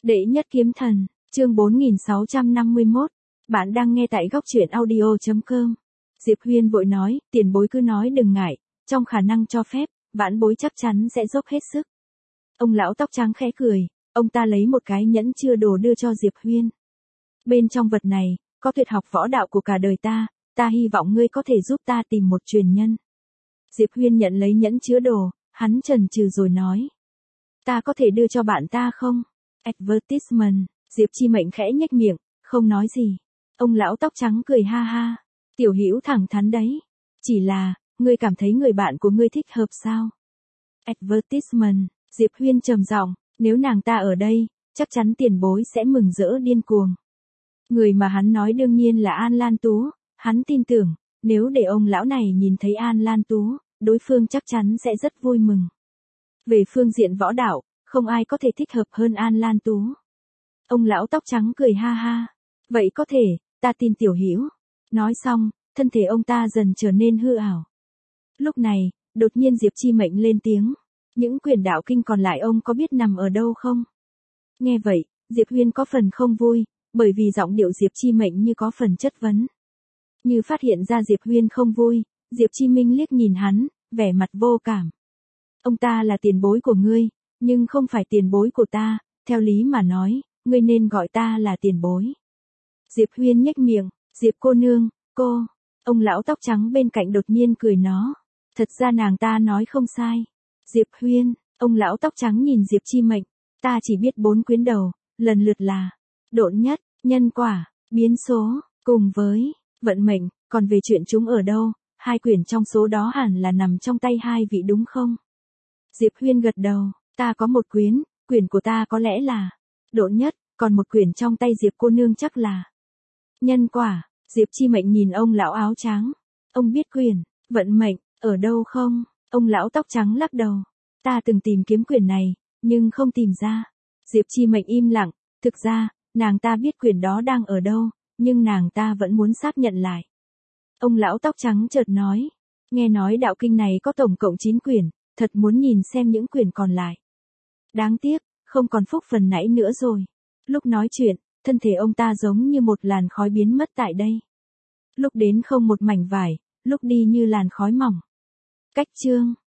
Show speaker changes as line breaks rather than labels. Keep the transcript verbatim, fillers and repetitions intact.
Đệ nhất kiếm thần, chương bốn nghìn sáu trăm năm mươi mốt. Bạn đang nghe tại góc truyện audio chấm com. Diệp Huyên vội nói, tiền bối cứ nói đừng ngại, trong khả năng cho phép, vãn bối chắc chắn sẽ dốc hết sức. Ông lão tóc trắng khẽ cười, ông ta lấy một cái nhẫn chứa đồ đưa cho Diệp Huyên. Bên trong vật này, có tuyệt học võ đạo của cả đời ta, ta hy vọng ngươi có thể giúp ta tìm một truyền nhân. Diệp Huyên nhận lấy nhẫn chứa đồ, hắn chần chừ rồi nói. Ta có thể đưa cho bạn ta không? Advertisement, Diệp Chi Mệnh khẽ nhếch miệng, không nói gì. Ông lão tóc trắng cười ha ha. Tiểu Hữu thẳng thắn đấy. Chỉ là, ngươi cảm thấy người bạn của ngươi thích hợp sao? Advertisement, Diệp Huyên trầm giọng, nếu nàng ta ở đây, chắc chắn tiền bối sẽ mừng rỡ điên cuồng. Người mà hắn nói đương nhiên là An Lan Tú, hắn tin tưởng, nếu để ông lão này nhìn thấy An Lan Tú, đối phương chắc chắn sẽ rất vui mừng. Về phương diện võ đạo, không ai có thể thích hợp hơn An Lan Tú. Ông lão tóc trắng cười ha ha. Vậy có thể, ta tin Tiểu Hữu. Nói xong, thân thể ông ta dần trở nên hư ảo. Lúc này, đột nhiên Diệp Chi Mệnh lên tiếng. Những quyền đạo kinh còn lại ông có biết nằm ở đâu không? Nghe vậy, Diệp Huyên có phần không vui, bởi vì giọng điệu Diệp Chi Mệnh như có phần chất vấn. Như phát hiện ra Diệp Huyên không vui, Diệp Chi Minh liếc nhìn hắn, vẻ mặt vô cảm. Ông ta là tiền bối của ngươi, nhưng không phải tiền bối của ta, theo lý mà nói, ngươi nên gọi ta là tiền bối. Diệp Huyên nhếch miệng, Diệp cô nương, cô. Ông lão tóc trắng bên cạnh đột nhiên cười nó. Thật ra nàng ta nói không sai. Diệp Huyên, ông lão tóc trắng nhìn Diệp Chi Mệnh, ta chỉ biết bốn quyến đầu, lần lượt là độn nhất, nhân quả, biến số, cùng với vận mệnh, còn về chuyện chúng ở đâu, hai quyển trong số đó hẳn là nằm trong tay hai vị đúng không? Diệp Huyên gật đầu, ta có một quyển, quyển của ta có lẽ là độn nhất, còn một quyển trong tay Diệp cô nương chắc là nhân quả. Diệp Chi Mệnh nhìn ông lão áo trắng, ông biết quyển vận mệnh ở đâu không? Ông lão tóc trắng lắc đầu, ta từng tìm kiếm quyển này, nhưng không tìm ra. Diệp Chi Mệnh im lặng, thực ra, nàng ta biết quyển đó đang ở đâu, nhưng nàng ta vẫn muốn xác nhận lại. Ông lão tóc trắng chợt nói, nghe nói đạo kinh này có tổng cộng chín quyển, thật muốn nhìn xem những quyển còn lại. Đáng tiếc, không còn phúc phần nãy nữa rồi. Lúc nói chuyện, thân thể ông ta giống như một làn khói biến mất tại đây. Lúc đến không một mảnh vải, lúc đi như làn khói mỏng. Cách chương